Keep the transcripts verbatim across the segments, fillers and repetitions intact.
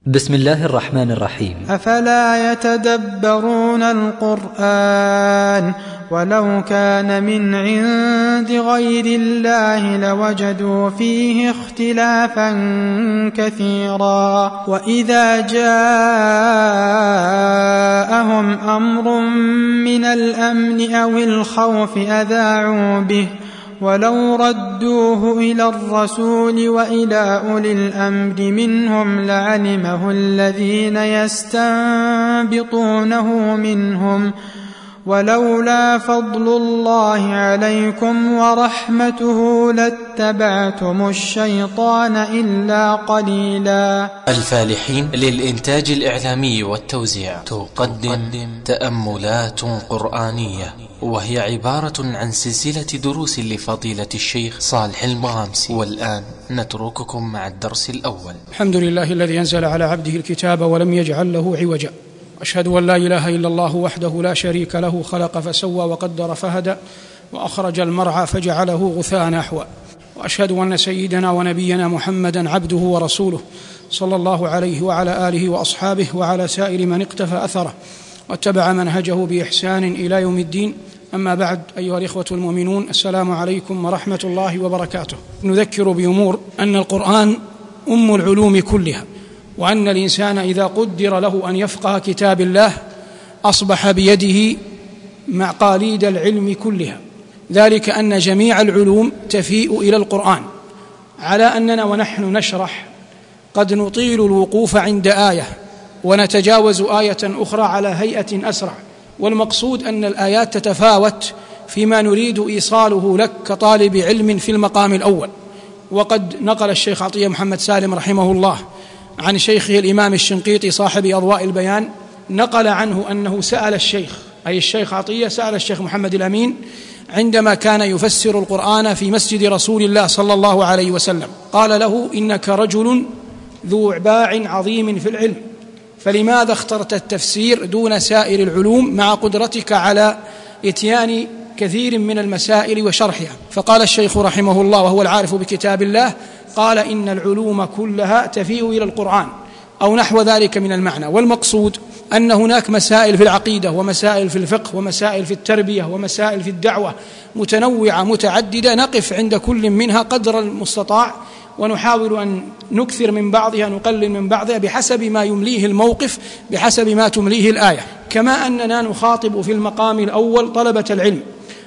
بسم الله الرحمن الرحيم. أفلا يتدبرون القرآن ولو كان من عند غير الله لوجدوا فيه اختلافا كثيرا وإذا جاءهم أمر من الأمن أو الخوف أذاعوا به ولو ردوه إلى الرسول وإلى أولي الأمر منهم لعلمه الذين يستنبطونه منهم ولولا فضل الله عليكم ورحمته لاتبعتم الشيطان إلا قليلا. الفالحين للإنتاج الإعلامي والتوزيع تقدم تأملات قرآنية، وهي عبارة عن سلسلة دروس لفضيلة الشيخ صالح المغامسي. والآن نترككم مع الدرس الأول. الحمد لله الذي أنزل على عبده الكتاب ولم يجعل له عوجا، أشهد أن لا إله إلا الله وحده لا شريك له، خلق فسوى وقدر فهدى وأخرج المرعى فجعله غثاء نحوا، وأشهد أن سيدنا ونبينا محمدا عبده ورسوله صلى الله عليه وعلى آله وأصحابه وعلى سائر من اقتفى أثره واتبع منهجه بإحسان إلى يوم الدين. أما بعد، أيها الإخوة المؤمنون، السلام عليكم ورحمة الله وبركاته. نذكر بأمور أن القرآن أم العلوم كلها، وأن الإنسان إذا قدر له أن يفقه كتاب الله أصبح بيده مقاليد العلم كلها، ذلك أن جميع العلوم تفيء إلى القرآن، على أننا ونحن نشرح قد نطيل الوقوف عند آية ونتجاوز آية أخرى على هيئة أسرع، والمقصود أن الآيات تتفاوت فيما نريد إيصاله لك كطالب علم في المقام الأول. وقد نقل الشيخ عطية محمد سالم رحمه الله عن شيخه الإمام الشنقيطي صاحب أضواء البيان، نقل عنه أنه سأل الشيخ، أي الشيخ عطية سأل الشيخ محمد الأمين عندما كان يفسر القرآن في مسجد رسول الله صلى الله عليه وسلم، قال له: إنك رجل ذو باع عظيم في العلم، فلماذا اخترت التفسير دون سائر العلوم مع قدرتك على إتيان كثير من المسائل وشرحها؟ فقال الشيخ رحمه الله وهو العارف بكتاب الله، قال: إن العلوم كلها تفيء إلى القرآن، أو نحو ذلك من المعنى. والمقصود أن هناك مسائل في العقيدة ومسائل في الفقه ومسائل في التربية ومسائل في الدعوة متنوعة متعددة، نقف عند كل منها قدر المستطاع ونحاول أن نكثر من بعضها نقلل من بعضها بحسب ما يمليه الموقف، بحسب ما تمليه الآية. كما أننا نخاطب في المقام الأول طلبة العلم،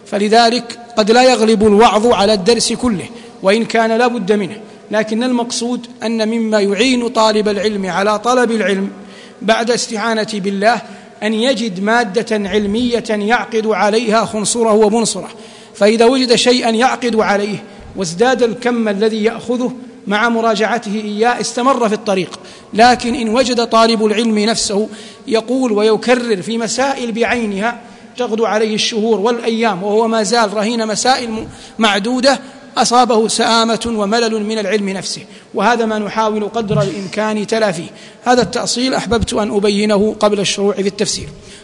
فلذلك قد لا يغلب الوعظ على الدرس كله وإن كان لا بد منه، لكن المقصود أن مما يعين طالب العلم على طلب العلم بعد استعانة بالله أن يجد مادة علمية يعقد عليها خنصره ومنصره، فإذا وجد شيئا يعقد عليه وازداد الكم الذي يأخذه مع مراجعته إياه استمر في الطريق. لكن إن وجد طالب العلم نفسه يقول ويكرر في مسائل بعينها تغدو عليه الشهور والأيام وهو ما زال رهين مسائل معدودة، أصابه سآمة وملل من العلم نفسه، وهذا ما نحاول قدر الإمكان تلافيه. هذا التأصيل أحببت أن أبينه قبل الشروع في التفسير.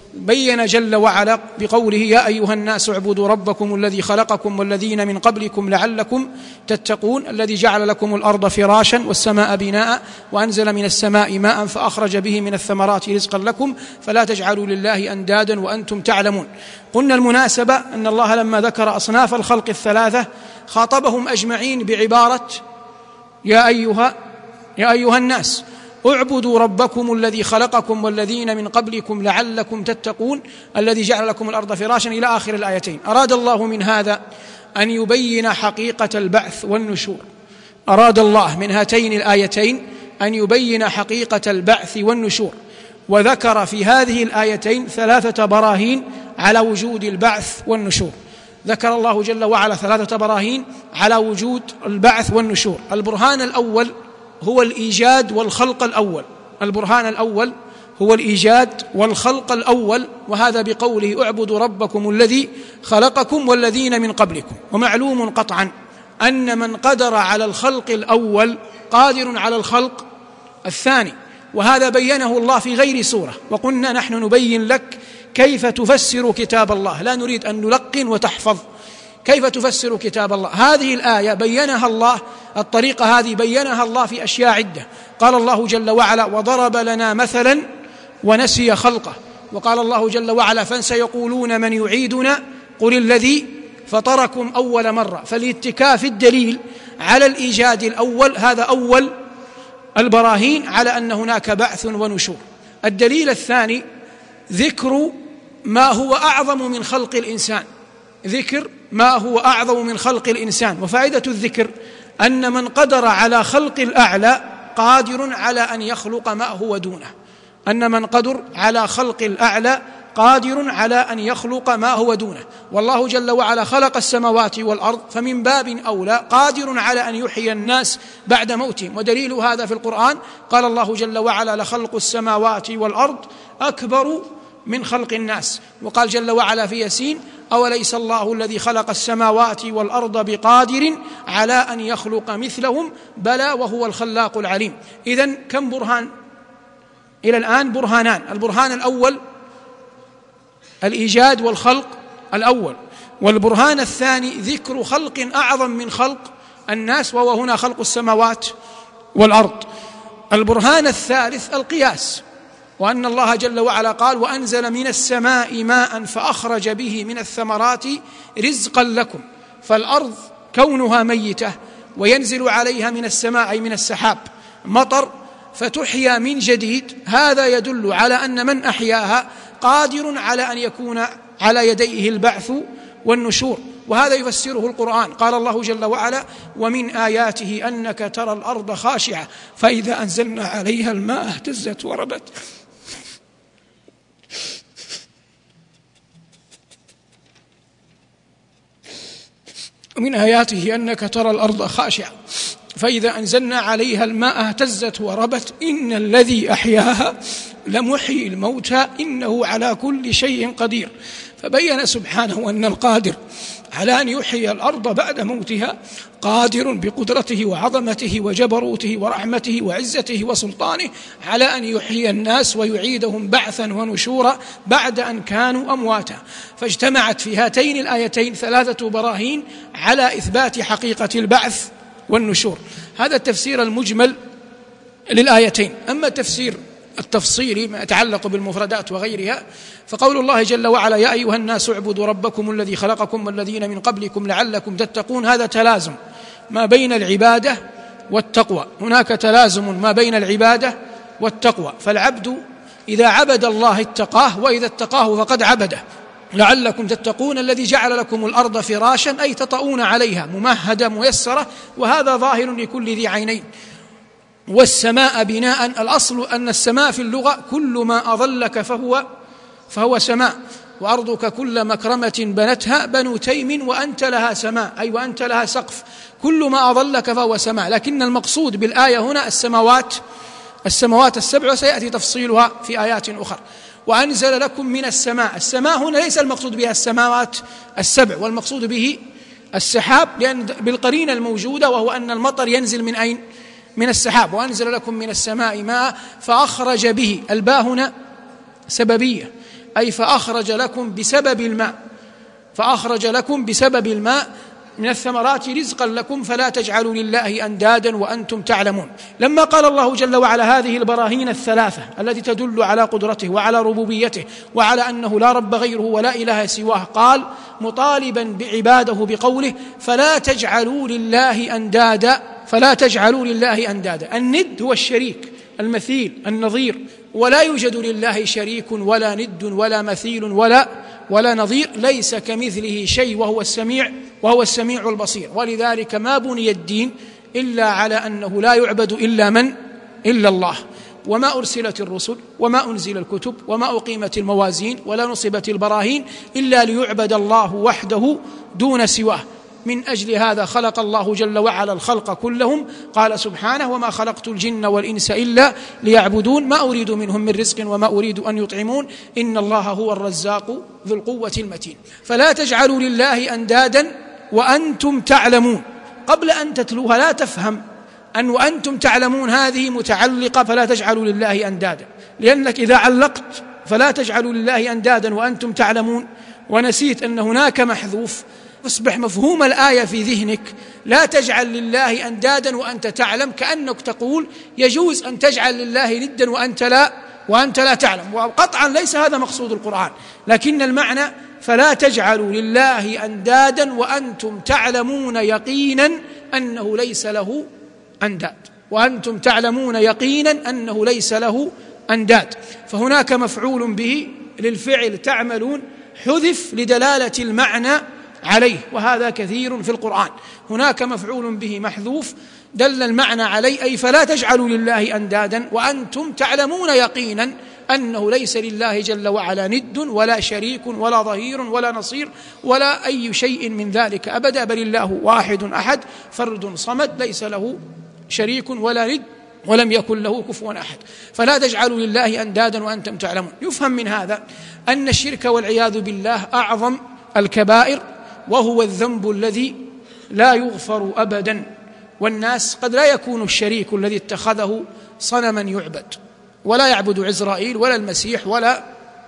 بين جل وعلا بقوله: يا أيها الناس اعبدوا ربكم الذي خلقكم والذين من قبلكم لعلكم تتقون، الذي جعل لكم الأرض فراشا والسماء بناء وأنزل من السماء ماء فأخرج به من الثمرات رزقا لكم فلا تجعلوا لله أندادا وأنتم تعلمون. قلنا المناسبة أن الله لما ذكر أصناف الخلق الثلاثة خاطبهم أجمعين بعبارة يا أيها يا أيها الناس اعبدوا ربكم الذي خلقكم والذين من قبلكم لعلكم تتقون الذي جعل لكم الأرض فراشا إلى آخر الآيتين. أراد الله من هذا أن يبين حقيقة البعث والنشور، أراد الله من هاتين الآيتين أن يبين حقيقة البعث والنشور، وذكر في هذه الآيتين ثلاثة براهين على وجود البعث والنشور. ذكر الله جل وعلا ثلاثة براهين على وجود البعث والنشور. البرهان الأول هو الإيجاد والخلق الأول، البرهان الأول هو الإيجاد والخلق الأول، وهذا بقوله اعبدوا ربكم الذي خلقكم والذين من قبلكم. ومعلوم قطعا أن من قدر على الخلق الأول قادر على الخلق الثاني، وهذا بينه الله في غير سورة. وقلنا نحن نبين لك كيف تفسر كتاب الله، لا نريد أن نلقن وتحفظ. كيف تفسر كتاب الله؟ هذه الآية بينها الله الطريقة هذه بينها الله في أشياء عدة. قال الله جل وعلا: وضرب لنا مثلا ونسي خلقه. وقال الله جل وعلا: فسيقولون من يعيدنا قل الذي فطركم أول مرة. فالاتكاء في الدليل على الإيجاد الأول هذا أول البراهين على أن هناك بعث ونشور. الدليل الثاني ذكر ما هو أعظم من خلق الإنسان، ذكر ما هو أعظم من خلق الإنسان. وفائدة الذكر أن من قدر على خلق الأعلى قادر على أن يخلق ما هو دونه، أن من قدر على خلق الأعلى قادر على أن يخلق ما هو دونه. والله جل وعلا خلق السماوات والأرض، فمن باب أولى قادر على أن يحيي الناس بعد موتهم. ودليل هذا في القرآن قال الله جل وعلا: لخلق السماوات والأرض أكبر من خلق الناس. وقال جل وعلا في ياسين: أوليس الله الذي خلق السماوات والأرض بقادر على أن يخلق مثلهم بلى وهو الخلاق العليم. إذن كم برهان إلى الآن؟ برهانان. البرهان الأول الإيجاد والخلق الأول، والبرهان الثاني ذكر خلق أعظم من خلق الناس، وهو هنا خلق السماوات والأرض. البرهان الثالث القياس، وأن الله جل وعلا قال: وأنزل من السماء ماء فأخرج به من الثمرات رزقا لكم. فالأرض كونها ميتة وينزل عليها من السماء أي من السحاب مطر فتحيا من جديد، هذا يدل على أن من أحياها قادر على أن يكون على يديه البعث والنشور. وهذا يفسره القرآن. قال الله جل وعلا: ومن آياته أنك ترى الأرض خاشعة فإذا أنزلنا عليها الماء اهتزت وربت. ومن آياته أنك ترى الأرض خاشعة فإذا أنزلنا عليها الماء اهتزت وربت إن الذي أحياها لمحيي الموتى إنه على كل شيء قدير. فبين سبحانه أن القادر على أن يحيي الأرض بعد موتها قادر بقدرته وعظمته وجبروته ورحمته وعزته وسلطانه على أن يحيي الناس ويعيدهم بعثا ونشورا بعد أن كانوا أمواتا. فاجتمعت في هاتين الآيتين ثلاثة براهين على إثبات حقيقة البعث والنشور. هذا التفسير المجمل للآيتين. أما التفسير التفصيلي ما يتعلق بالمفردات وغيرها فقول الله جل وعلا: يا أيها الناس اعبدوا ربكم الذي خلقكم والذين من قبلكم لعلكم تتقون. هذا تلازم ما بين العبادة والتقوى، هناك تلازم ما بين العبادة والتقوى. فالعبد إذا عبد الله اتقاه، وإذا اتقاه فقد عبده. لعلكم تتقون الذي جعل لكم الأرض فراشا أي تطؤون عليها ممهدة ميسرة، وهذا ظاهر لكل ذي عينين. والسماء بناء، الأصل أن السماء في اللغة كل ما أظلك فهو فهو سماء. وأرضك كل مكرمة بنتها بنو تيم وأنت لها سماء، أي وأنت لها سقف. كل ما أظلك فهو سماء، لكن المقصود بالآية هنا السماوات السماوات السبع، وسيأتي تفصيلها في آيات أخرى. وأنزل لكم من السماء، السماء هنا ليس المقصود بها السماوات السبع، والمقصود به السحاب، لأن بالقرينة الموجودة وهو أن المطر ينزل من أين؟ من السحاب. وأنزل لكم من السماء ماء فأخرج به، الباء هنا سببية، أي فأخرج لكم بسبب الماء، فأخرج لكم بسبب الماء من الثمرات رزقا لكم فلا تجعلوا لله أندادا وأنتم تعلمون. لما قال الله جل وعلا هذه البراهين الثلاثة التي تدل على قدرته وعلى ربوبيته وعلى أنه لا رب غيره ولا إله سواه، قال مطالبا بعباده بقوله: فلا تجعلوا لله أندادا فلا تجعلوا لله أندادا. الند هو الشريك، المثيل، النظير، ولا يوجد لله شريك ولا ند ولا مثيل ولا ولا نظير، ليس كمثله شيء وهو السميع وهو السميع البصير. ولذلك ما بني الدين إلا على أنه لا يعبد إلا من إلا الله، وما أرسلت الرسل وما أنزل الكتب وما أقيمت الموازين ولا نصبت البراهين إلا ليعبد الله وحده دون سواه. من أجل هذا خلق الله جل وعلا الخلق كلهم. قال سبحانه: وما خلقت الجن والإنس إلا ليعبدون ما أريد منهم من رزق وما أريد أن يطعمون إن الله هو الرزاق ذو القوة المتين. فلا تجعلوا لله أندادا وأنتم تعلمون. قبل أن تتلوها لا تفهم أن وأنتم تعلمون هذه متعلقة فلا تجعلوا لله أندادا، لأنك إذا علقت فلا تجعلوا لله أندادا وأنتم تعلمون ونسيت أن هناك محذوف يصبح مفهوم الآية في ذهنك: لا تجعل لله أندادا وأنت تعلم، كأنك تقول يجوز أن تجعل لله ندا وأنت لا وأنت لا تعلم. وقطعا ليس هذا مقصود القرآن، لكن المعنى: فلا تجعلوا لله أندادا وأنتم تعلمون يقينا أنه ليس له أنداد، وأنتم تعلمون يقينا أنه ليس له أنداد. فهناك مفعول به للفعل تعملون حذف لدلالة المعنى عليه، وهذا كثير في القرآن. هناك مفعول به محذوف دل المعنى عليه، أي فلا تجعلوا لله أندادا وأنتم تعلمون يقينا أنه ليس لله جل وعلا ند ولا شريك ولا ظهير ولا نصير ولا أي شيء من ذلك أبدا، بل الله واحد أحد فرد صمد ليس له شريك ولا ند ولم يكن له كفوا أحد. فلا تجعلوا لله أندادا وأنتم تعلمون. يفهم من هذا أن الشرك والعياذ بالله أعظم الكبائر، وهو الذنب الذي لا يغفر أبدا. والناس قد لا يكون الشريك الذي اتخذه صنما يعبد، ولا يعبد عزرائيل ولا المسيح ولا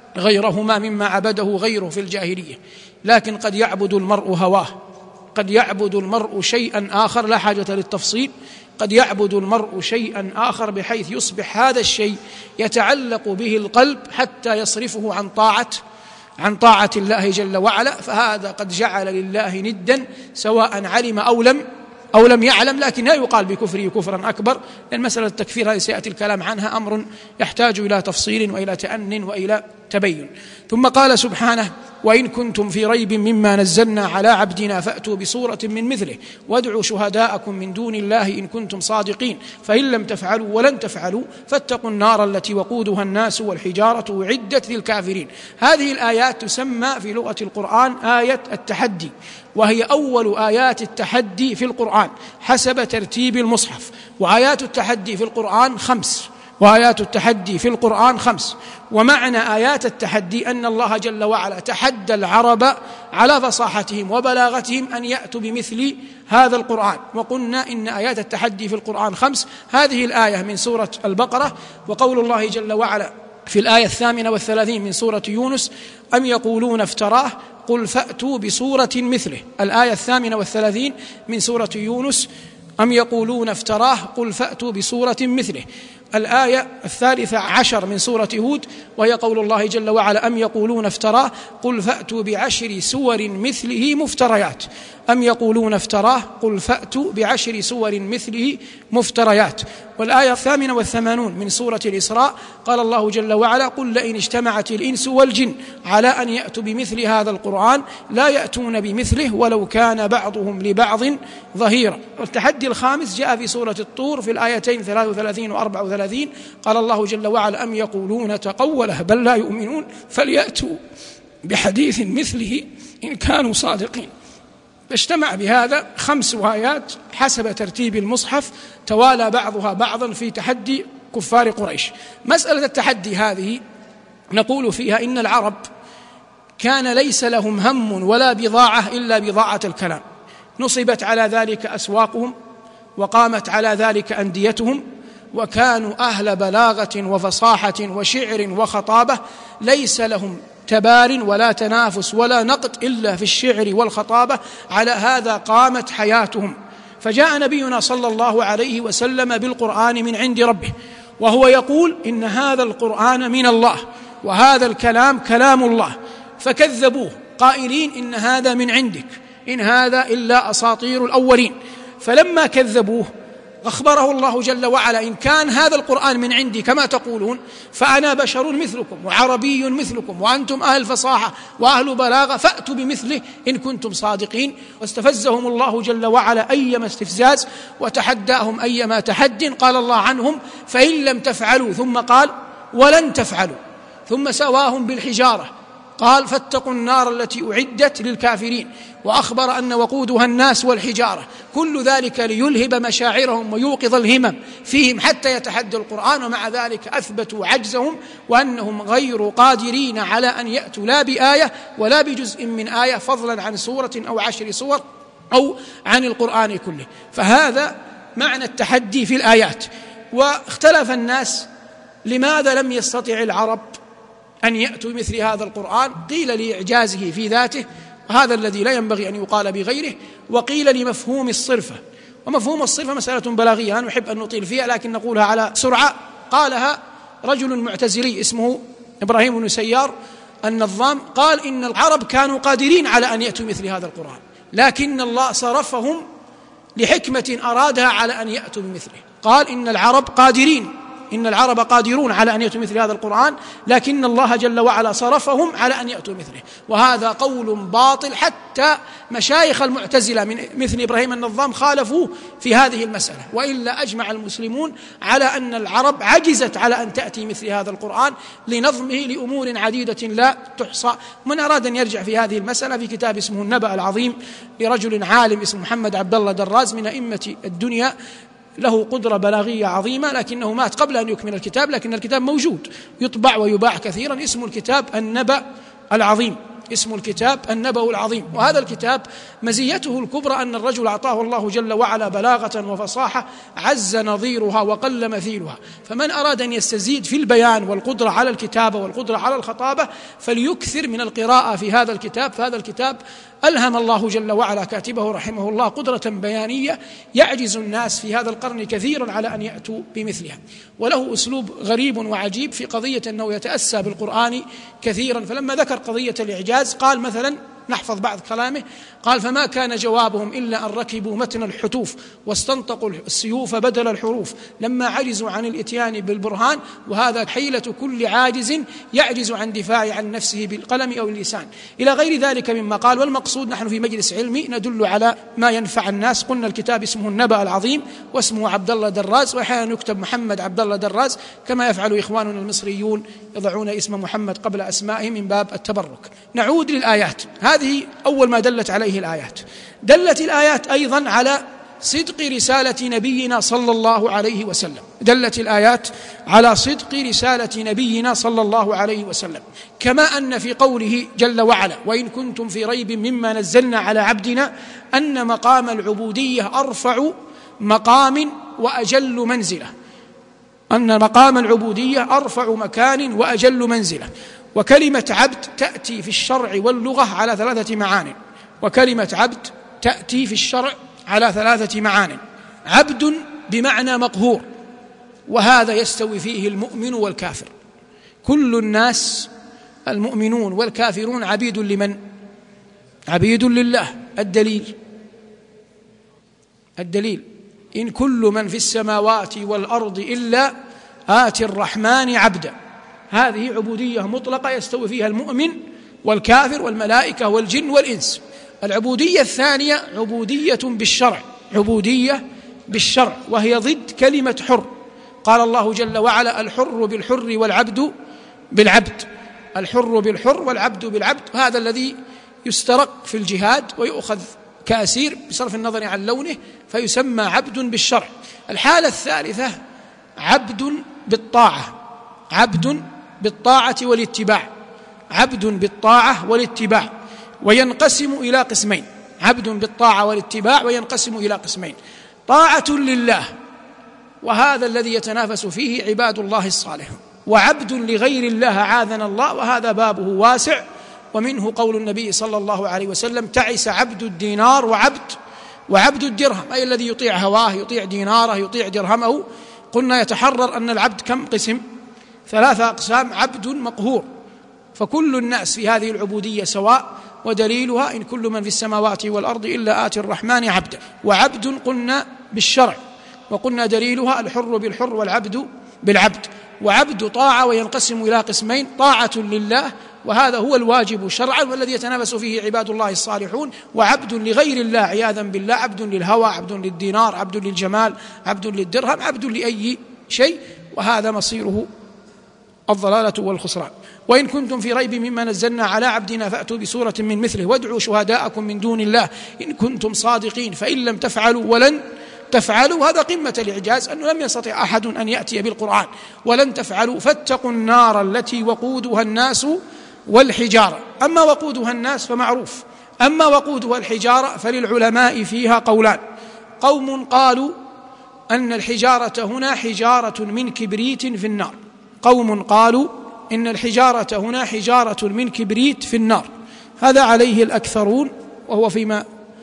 غيرهما مما عبده غيره في الجاهلية، لكن قد يعبد المرء هواه، قد يعبد المرء شيئا آخر لا حاجة للتفصيل، قد يعبد المرء شيئا آخر بحيث يصبح هذا الشيء يتعلق به القلب حتى يصرفه عن طاعة عن طاعة الله جل وعلا. فهذا قد جعل لله ندا سواء علم أو لم أو لم يعلم، لكن لا يقال بكفره كفرا أكبر، لأن مسألة التكفير هذه سيأتي الكلام عنها، أمر يحتاج إلى تفصيل وإلى تأن وإلى تبين. ثم قال سبحانه: وإن كنتم في ريب مما نزلنا على عبدنا فأتوا بسورة من مثله وادعوا شهداءكم من دون الله إن كنتم صادقين فإن لم تفعلوا ولن تفعلوا فاتقوا النار التي وقودها الناس والحجارة أعدت للكافرين. هذه الآيات تسمى في لغة القرآن آية التحدي، وهي أول آيات التحدي في القرآن حسب ترتيب المصحف. وآيات التحدي في القرآن خمس وآيات التحدي في القرآن خمس ومعنى آيات التحدي أن الله جل وعلا تحدى العرب على فصاحتهم وبلاغتهم أن يأتوا بمثل هذا القرآن. وقلنا إن آيات التحدي في القرآن خمس. هذه الآية من سورة البقرة، وقول الله جل وعلا في الآية الثامنة والثلاثين من سورة يونس: أم يقولون افتراه قل فأتوا بسورة مثله. الآية الثامنة والثلاثين من سورة يونس: أم يقولون افتراه قل فأتوا بسورة مثله. الآية الثالثة عشر من سورة هود، وهي قول الله جل وعلا: أم يقولون افتراه قل فأتوا بعشر سور مثله مفتريات. أم يقولون افتراه قل فأتوا بعشر سور مثله مفتريات. والآية الثامنة والثمانون من سورة الإسراء قال الله جل وعلا: قل لئن اجتمعت الإنس والجن على أن يأتوا بمثل هذا القرآن لا يأتون بمثله ولو كان بعضهم لبعض ظهيرا. والتحدي الخامس جاء في سورة الطور في الآيتين ثلاث وثلاثين وأربع وثلاثين، قال الله جل وعلا: أم يقولون تقوله بل لا يؤمنون فليأتوا بحديث مثله إن كانوا صادقين. فاجتمع بهذا خمس آيات حسب ترتيب المصحف توالى بعضها بعضا في تحدي كفار قريش. مسألة التحدي هذه نقول فيها إن العرب كان ليس لهم هم ولا بضاعة إلا بضاعة الكلام، نصبت على ذلك أسواقهم وقامت على ذلك أنديتهم، وكانوا أهل بلاغة وفصاحة وشعر وخطابة، ليس لهم تبار ولا تنافس ولا نقد إلا في الشعر والخطابة. على هذا قامت حياتهم. فجاء نبينا صلى الله عليه وسلم بالقرآن من عند ربه، وهو يقول إن هذا القرآن من الله وهذا الكلام كلام الله، فكذبوه قائلين إن هذا من عندك إن هذا إلا أساطير الأولين. فلما كذبوه أخبره الله جل وعلا: إن كان هذا القرآن من عندي كما تقولون فأنا بشر مثلكم وعربي مثلكم وأنتم أهل فصاحة وأهل بلاغة فأتوا بمثله إن كنتم صادقين. واستفزهم الله جل وعلا أيما استفزاز وتحداهم أيما تحد. قال الله عنهم: فإن لم تفعلوا، ثم قال: ولن تفعلوا، ثم سواهم بالحجارة، قال: فاتقوا النار التي أعدت للكافرين، وأخبر أن وقودها الناس والحجارة. كل ذلك ليلهب مشاعرهم ويوقظ الهمم فيهم حتى يتحدى القرآن. ومع ذلك أثبتوا عجزهم وأنهم غير قادرين على أن يأتوا لا بآية ولا بجزء من آية، فضلا عن سورة أو عشر سور أو عن القرآن كله. فهذا معنى التحدي في الآيات. واختلف الناس لماذا لم يستطع العرب أن يأتوا بمثل هذا القرآن. قيل لإعجازه في ذاته، وهذا الذي لا ينبغي أن يقال بغيره. وقيل لمفهوم الصرفة، ومفهوم الصرفة مسألة بلاغية لا نحب أن نطيل فيها لكن نقولها على سرعة. قالها رجل معتزلي اسمه إبراهيم بن سيار النظام، قال إن العرب كانوا قادرين على أن يأتوا مثل هذا القرآن، لكن الله صرفهم لحكمة أرادها على أن يأتوا بمثله. قال إن العرب قادرين إن العرب قادرون على أن يأتوا مثل هذا القرآن، لكن الله جل وعلا صرفهم على أن يأتوا مثله. وهذا قول باطل، حتى مشايخ المعتزلة من مثل إبراهيم النظام خالفوه في هذه المسألة، وإلا أجمع المسلمون على أن العرب عجزت على أن تأتي مثل هذا القرآن لنظمه لأمور عديدة لا تحصى. من أراد أن يرجع في هذه المسألة في كتاب اسمه النبأ العظيم لرجل عالم اسمه محمد عبد الله دراز من أئمة الدنيا، له قدرة بلاغية عظيمة، لكنه مات قبل أن يكمل الكتاب، لكن الكتاب موجود يطبع ويباع كثيرا. اسم الكتاب النبأ العظيم اسم الكتاب النبأ العظيم. وهذا الكتاب مزيته الكبرى أن الرجل أعطاه الله جل وعلا بلاغة وفصاحة عز نظيرها وقل مثيلها. فمن أراد أن يستزيد في البيان والقدرة على الكتابة والقدرة على الخطابة فليكثر من القراءة في هذا الكتاب. فهذا الكتاب ألهم الله جل وعلا كاتبه رحمه الله قدرة بيانية يعجز الناس في هذا القرن كثيرا على أن يأتوا بمثلها. وله أسلوب غريب وعجيب في قضية أنه يتأسى بالقرآن كثيرا. فلما ذكر قضية الإعجاز قال مثلا، نحفظ بعض كلامه، قال: فما كان جوابهم إلا أن ركبوا متن الحتوف واستنطقوا السيوف بدل الحروف لما عجزوا عن الإتيان بالبرهان، وهذا حيلة كل عاجز يعجز عن دفاع عن نفسه بالقلم أو اللسان، إلى غير ذلك مما قال. والمقصود نحن في مجلس علمي ندل على ما ينفع الناس. قلنا الكتاب اسمه النبأ العظيم واسمه عبد الله دراز، وأحيانا يكتب محمد عبد الله دراز كما يفعل إخواننا المصريون يضعون اسم محمد قبل أسمائهم من باب التبرك. نعود للآيات. هذه أول ما دلت عليه الآيات. دلت الآيات أيضا على صدق رسالة نبينا صلى الله عليه وسلم. دلت الآيات على صدق رسالة نبينا صلى الله عليه وسلم، كما أن في قوله جل وعلا: وإن كنتم في ريب مما نزلنا على عبدنا، أن مقام العبودية أرفع مقام وأجل منزلة، أن مقام العبودية أرفع مكان وأجل منزلة. وكلمة عبد تأتي في الشرع واللغة على ثلاثة معان. وكلمة عبد تأتي في الشرع على ثلاثة معان. عبد بمعنى مقهور، وهذا يستوي فيه المؤمن والكافر. كل الناس المؤمنون والكافرون عبيد لمن؟ عبيد لله. الدليل الدليل إن كل من في السماوات والأرض إلا آتي الرحمن عبدا. هذه عبودية مطلقة يستوي فيها المؤمن والكافر والملائكة والجن والإنس. العبودية الثانية عبودية بالشرع، عبودية بالشرع، وهي ضد كلمة حر. قال الله جل وعلا: الحر بالحر والعبد بالعبد. الحر بالحر والعبد بالعبد، هذا الذي يسترق في الجهاد ويؤخذ كأسير بصرف النظر عن لونه فيسمى عبد بالشرع. الحالة الثالثة عبد بالطاعة، عبد بالطاعة والاتباع، عبد بالطاعة والاتباع، وينقسم إلى قسمين. عبد بالطاعة والاتباع وينقسم إلى قسمين: طاعة لله، وهذا الذي يتنافس فيه عباد الله الصالحون، وعبد لغير الله عاذنا الله، وهذا بابه واسع. ومنه قول النبي صلى الله عليه وسلم: تعس عبد الدينار وعبد وعبد الدرهم، أي الذي يطيع هواه، يطيع ديناره، يطيع درهمه. قلنا يتحرر أن العبد كم قسم؟ ثلاثة أقسام. عبد مقهور، فكل الناس في هذه العبودية سواء، ودليلها: إن كل من في السماوات والأرض إلا آتي الرحمن عبدا. وعبد قلنا بالشرع، وقلنا دليلها: الحر بالحر والعبد بالعبد. وعبد طاعة وينقسم إلى قسمين: طاعة لله، وهذا هو الواجب شرعا والذي يتنافس فيه عباد الله الصالحون، وعبد لغير الله عياذا بالله، عبد للهوى، عبد للدينار، عبد للجمال، عبد للدرهم، عبد لأي شيء، وهذا مصيره الضلالة والخسران. وإن كنتم في ريب مما نزلنا على عبدنا فأتوا بسورة من مثله وادعوا شهداءكم من دون الله إن كنتم صادقين فإن لم تفعلوا ولن تفعلوا. هذا قمة الإعجاز، أنه لم يستطع أحد أن يأتي بالقرآن. ولن تفعلوا فاتقوا النار التي وقودها الناس والحجارة. أما وقودها الناس فمعروف، أما وقودها الحجارة فللعلماء فيها قولان. قوم قالوا أن الحجارة هنا حجارة من كبريت في النار، قوم قالوا إن الحجارة هنا حجارة من كبريت في النار، هذا عليه الأكثرون، وهو فيما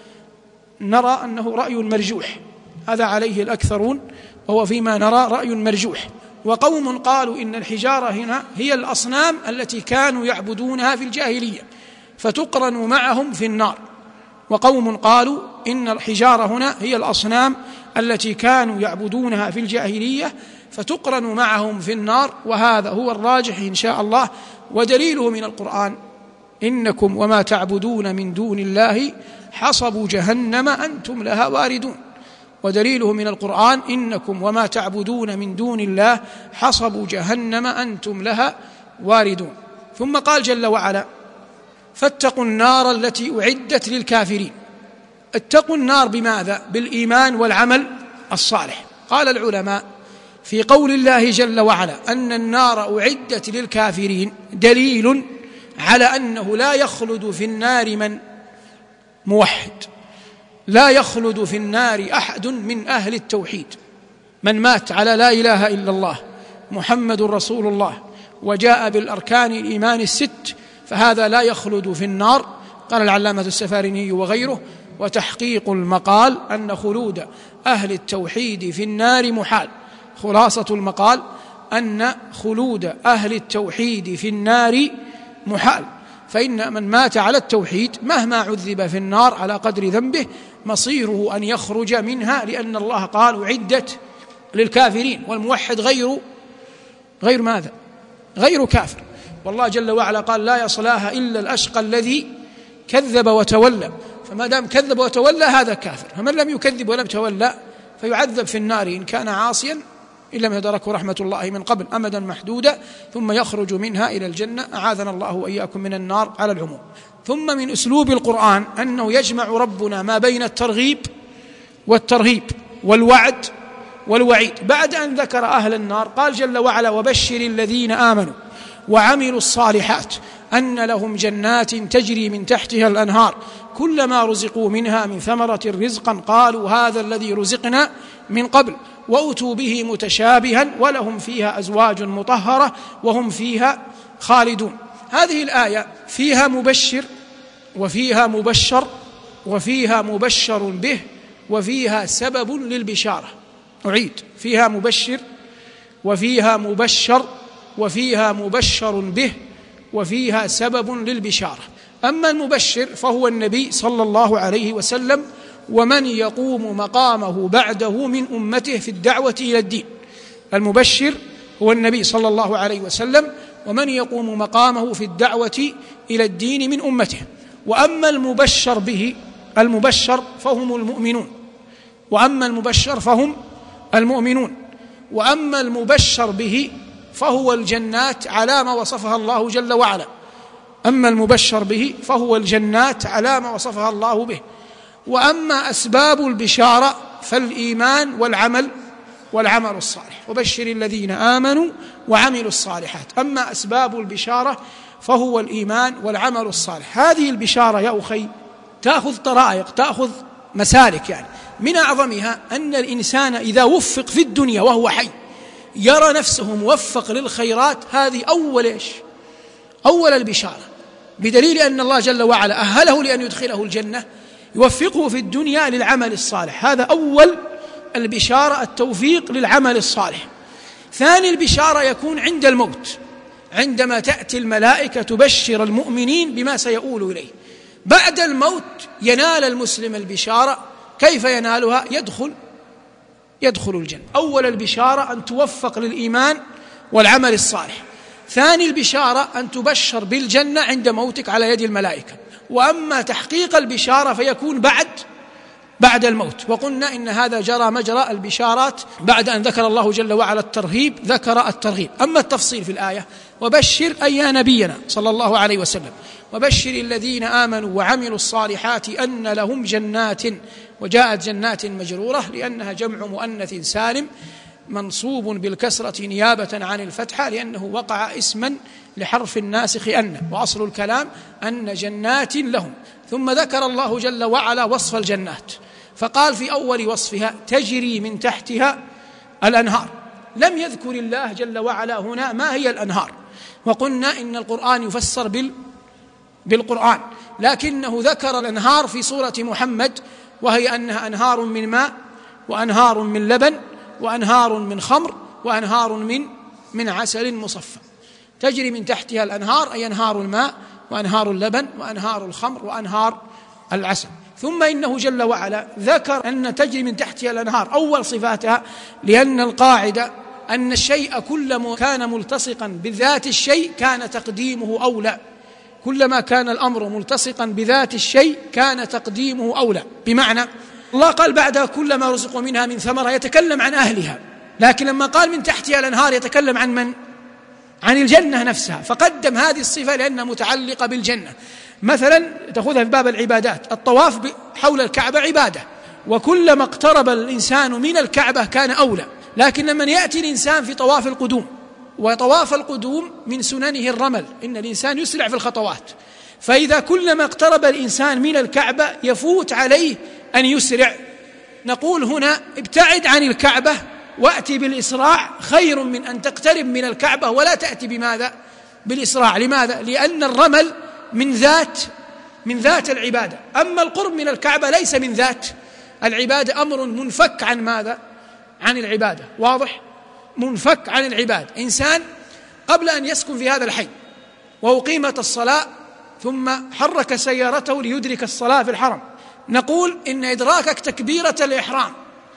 نرى أنه رأي مرجوح. هذا عليه الأكثرون وهو فيما نرى رأي مرجوح. وقوم قالوا إن الحجارة هنا هي الأصنام التي كانوا يعبدونها في الجاهلية فتقرن معهم في النار. وقوم قالوا إن الحجارة هنا هي الأصنام التي كانوا يعبدونها في الجاهلية فتقرن معهم في النار، وهذا هو الراجح إن شاء الله. ودليله من القرآن: إنكم وما تعبدون من دون الله حصب جهنم أنتم لها واردون. ودليله من القرآن: إنكم وما تعبدون من دون الله حصب جهنم أنتم لها واردون. ثم قال جل وعلا: فاتقوا النار التي أعدت للكافرين. اتقوا النار بماذا؟ بالإيمان والعمل الصالح. قال العلماء في قول الله جل وعلا أن النار أعدت للكافرين دليل على أنه لا يخلد في النار من موحد، لا يخلد في النار أحد من أهل التوحيد. من مات على لا إله إلا الله محمد رسول الله وجاء بالأركان الإيمان الست فهذا لا يخلد في النار. قال العلامة السفاريني وغيره: وتحقيق المقال أن خلود أهل التوحيد في النار محال. خلاصة المقال أن خلود أهل التوحيد في النار محال، فإن من مات على التوحيد مهما عذب في النار على قدر ذنبه مصيره أن يخرج منها، لأن الله قال: أعدت للكافرين. والموحد غير غير ماذا؟ غير كافر. والله جل وعلا قال: لا يصلاها إلا الأشقى الذي كذب وتولى. فما دام كذب وتولى هذا كافر. فمن لم يكذب ولم يتولى فيعذب في النار إن كان عاصيا إن لم يدركه رحمة الله من قبل أمدا محدودا، ثم يخرج منها إلى الجنة. أعاذنا الله وإياكم من النار على العموم. ثم من أسلوب القرآن أنه يجمع ربنا ما بين الترغيب والترهيب والوعد والوعيد. بعد أن ذكر أهل النار قال جل وعلا: وبشر الذين آمنوا وعملوا الصالحات أن لهم جنات تجري من تحتها الأنهار كلما رزقوا منها من ثمرة رزقا قالوا هذا الذي رزقنا من قبل وأتوا به متشابها ولهم فيها أزواج مطهرة وهم فيها خالدون. هذه الآية فيها مبشر وفيها مبشر وفيها مبشر به وفيها سبب للبشارة. أعيد: فيها مبشر وفيها مبشر وفيها مبشر به وفيها سبب للبشارة. أما المبشر فهو النبي صلى الله عليه وسلم ومن يقوم مقامه بعده من أمته في الدعوة إلى الدين. المبشر هو النبي صلى الله عليه وسلم ومن يقوم مقامه في الدعوة إلى الدين من أمته. وأما المبشر به المبشر فهم المؤمنون وأما المبشر فهم المؤمنون وأما المبشر به فهو الجنات على ما وصفها الله جل وعلا. أما المبشر به فهو الجنات على ما وصفها الله به. وأما أسباب البشارة فالإيمان والعمل والعمل الصالح. وبشر الذين آمنوا وعملوا الصالحات. أما أسباب البشارة فهو الإيمان والعمل الصالح. هذه البشارة يا أخي تأخذ طرائق، تأخذ مسالك، يعني من أعظمها أن الإنسان إذا وفق في الدنيا وهو حي يرى نفسه موفق للخيرات، هذه أول إيش؟ أول البشارة، بدليل أن الله جل وعلا أهله لأن يدخله الجنة، يوفقه في الدنيا للعمل الصالح. هذا أول البشارة، التوفيق للعمل الصالح. ثاني البشارة يكون عند الموت، عندما تأتي الملائكة تبشر المؤمنين بما سيؤول إليه. بعد الموت ينال المسلم البشارة. كيف ينالها؟ يدخل يدخل الجنة. أول البشارة أن توفق للإيمان والعمل الصالح. ثاني البشارة أن تبشر بالجنة عند موتك على يد الملائكة. وأما تحقيق البشارة فيكون بعد بعد الموت. وقلنا إن هذا جرى مجرى البشارات بعد أن ذكر الله جل وعلا الترهيب ذكر الترغيب. أما التفصيل في الآية: وبشر أي يا نبينا صلى الله عليه وسلم وبشر الذين آمنوا وعملوا الصالحات أن لهم جنات. وجاءت جنات مجرورة لأنها جمع مؤنث سالم منصوب بالكسرة نيابة عن الفتحة لأنه وقع اسما لحرف الناسخ أن، وأصل الكلام أن جنات لهم. ثم ذكر الله جل وعلا وصف الجنات فقال في أول وصفها تجري من تحتها الأنهار. لم يذكر الله جل وعلا هنا ما هي الأنهار. وقلنا إن القرآن يفسر بال بالقرآن لكنه ذكر الأنهار في سورة محمد، وهي أنها أنهار من ماء وأنهار من لبن وأنهار من خمر وأنهار من من عسل مصفى تجري من تحتها الأنهار، أي أنهار الماء وأنهار اللبن وأنهار الخمر وأنهار العسل. ثم إنه جل وعلا ذكر أن تجري من تحتها الأنهار أول صفاتها، لأن القاعدة أن الشيء كلما كان ملتصقا بذات الشيء كان تقديمه أولى، كلما كان الأمر ملتصقا بذات الشيء كان تقديمه أولى. بمعنى الله قال بعدها كلما رزقوا منها من ثمرة يتكلم عن أهلها، لكن لما قال من تحتها الأنهار يتكلم عن من؟ عن الجنة نفسها، فقدم هذه الصفة لأنها متعلقة بالجنة. مثلا تأخذها في باب العبادات، الطواف حول الكعبة عبادة، وكلما اقترب الإنسان من الكعبة كان أولى. لكن لما يأتي الإنسان في طواف القدوم، وطواف القدوم من سننه الرمل، إن الإنسان يسرع في الخطوات، فإذا كلما اقترب الإنسان من الكعبة يفوت عليه أن يسرع، نقول هنا ابتعد عن الكعبة وأتي بالإسراع خير من أن تقترب من الكعبة ولا تأتي بماذا؟ بالإسراع. لماذا؟ لأن الرمل من ذات من ذات العبادة، أما القرب من الكعبة ليس من ذات العبادة، أمر منفك عن ماذا؟ عن العبادة. واضح؟ منفك عن العبادة. إنسان قبل أن يسكن في هذا الحي وأقيمت الصلاة ثم حرك سيارته ليدرك الصلاة في الحرم، نقول إن إدراكك تكبيرة الإحرام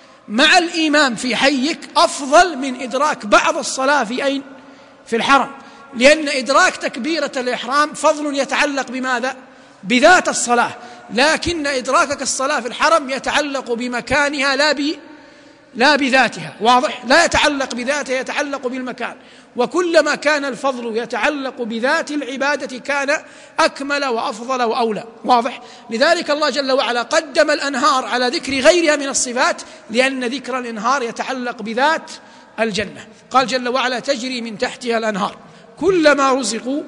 مع الإمام في حيك أفضل من إدراك بعض الصلاة في أين؟ في الحرم، لأن إدراك تكبيرة الإحرام فضل يتعلق بماذا؟ بذات الصلاة، لكن إدراكك الصلاة في الحرم يتعلق بمكانها لا ب لا بذاتها. واضح؟ لا يتعلق بذاتها، يتعلق بالمكان، وكلما كان الفضل يتعلق بذات العبادة كان أكمل وأفضل وأولى. واضح؟ لذلك الله جل وعلا قدم الأنهار على ذكر غيرها من الصفات، لأن ذكر الأنهار يتعلق بذات الجنة. قال جل وعلا تجري من تحتها الأنهار كلما رزقوا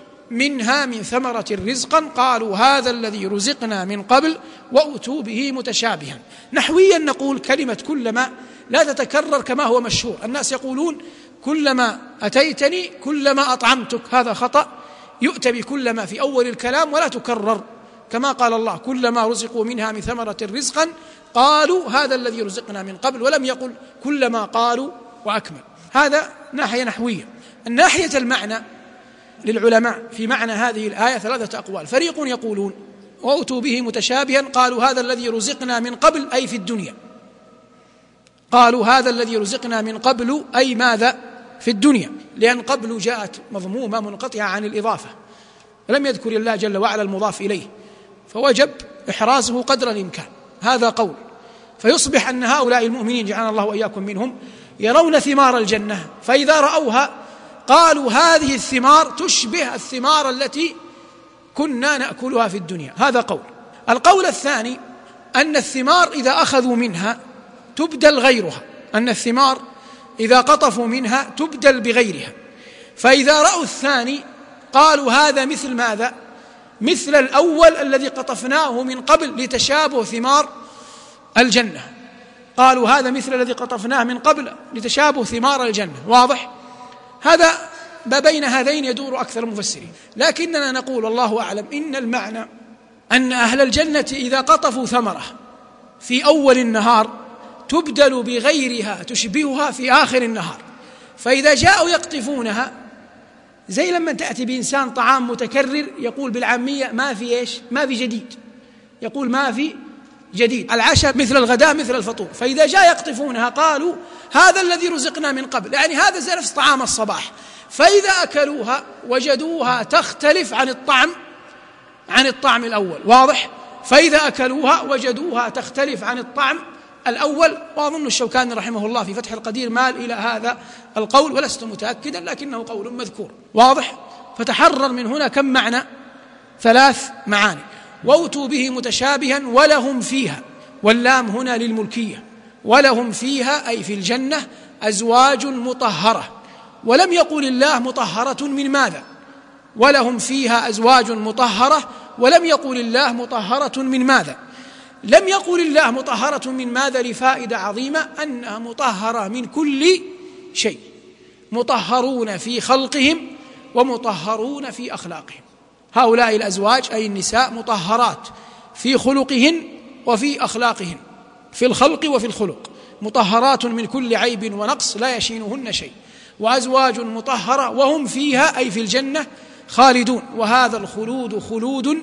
منها من ثمرة رزقا قالوا هذا الذي رزقنا من قبل وأتوا به متشابها. نحويا نقول كلمة كلما لا تتكرر كما هو مشهور، الناس يقولون كلما أتيتني كلما أطعمتك، هذا خطأ، يؤتى بكلما في أول الكلام ولا تكرر، كما قال الله كلما رزقوا منها من ثمرة رزقا قالوا هذا الذي رزقنا من قبل، ولم يقل كلما قالوا وأكمل. هذا ناحية نحوية. الناحية المعنى للعلماء في معنى هذه الآية ثلاثة أقوال. فريق يقولون وأتوا به متشابها قالوا هذا الذي رزقنا من قبل أي في الدنيا، قالوا هذا الذي رزقنا من قبل أي ماذا؟ في الدنيا، لأن قبل جاءت مضمومة منقطعة عن الإضافة، لم يذكر الله جل وعلا المضاف إليه، فوجب إحرازه قدر الإمكان. هذا قول. فيصبح أن هؤلاء المؤمنين جعلنا الله وإياكم منهم يرون ثمار الجنة، فإذا رأوها قالوا هذه الثمار تشبه الثمار التي كنا نأكلها في الدنيا. هذا قول. القول الثاني أن الثمار إذا أخذوا منها تبدل غيرها، أن الثمار إذا قطفوا منها تبدل بغيرها، فإذا رأوا الثاني قالوا هذا مثل ماذا؟ مثل الأول الذي قطفناه من قبل لتشابه ثمار الجنة، قالوا هذا مثل الذي قطفناه من قبل لتشابه ثمار الجنة. واضح؟ هذا ما بين هذين يدور أكثر المفسرين، لكننا نقول والله أعلم إن المعنى أن أهل الجنة إذا قطفوا ثمرة في أول النهار تبدل بغيرها تشبهها في آخر النهار، فإذا جاءوا يقطفونها زي لما تأتي بإنسان طعام متكرر يقول بالعامية ما في إيش؟ ما في جديد، يقول ما في جديد، العشاء مثل الغداء مثل الفطور، فإذا جاء يقطفونها قالوا هذا الذي رزقنا من قبل، يعني هذا زي نفس طعام الصباح، فإذا أكلوها وجدوها تختلف عن الطعم عن الطعم الأول. واضح؟ فإذا أكلوها وجدوها تختلف عن الطعم الأول، وأظن الشوكاني رحمه الله في فتح القدير مال إلى هذا القول ولست متأكدا لكنه قول مذكور. واضح؟ فتحرر من هنا كم معنى؟ ثلاث معاني. وأتوا به متشابها ولهم فيها، واللام هنا للملكية، ولهم فيها أي في الجنة أزواج مطهرة، ولم يقل الله مطهرة من ماذا؟ ولهم فيها أزواج مطهرة، ولم يقل الله مطهرة من ماذا؟ لم يقل الله مطهرة من ماذا لفائدة عظيمة، أنها مطهرة من كل شيء، مطهرون في خلقهم ومطهرون في أخلاقهم. هؤلاء الأزواج أي النساء مطهرات في خلقهن وفي أخلاقهن، في الخلق وفي الخلق، مطهرات من كل عيب ونقص لا يشينهن شيء، وأزواج مطهرة وهم فيها أي في الجنة خالدون، وهذا الخلود خلود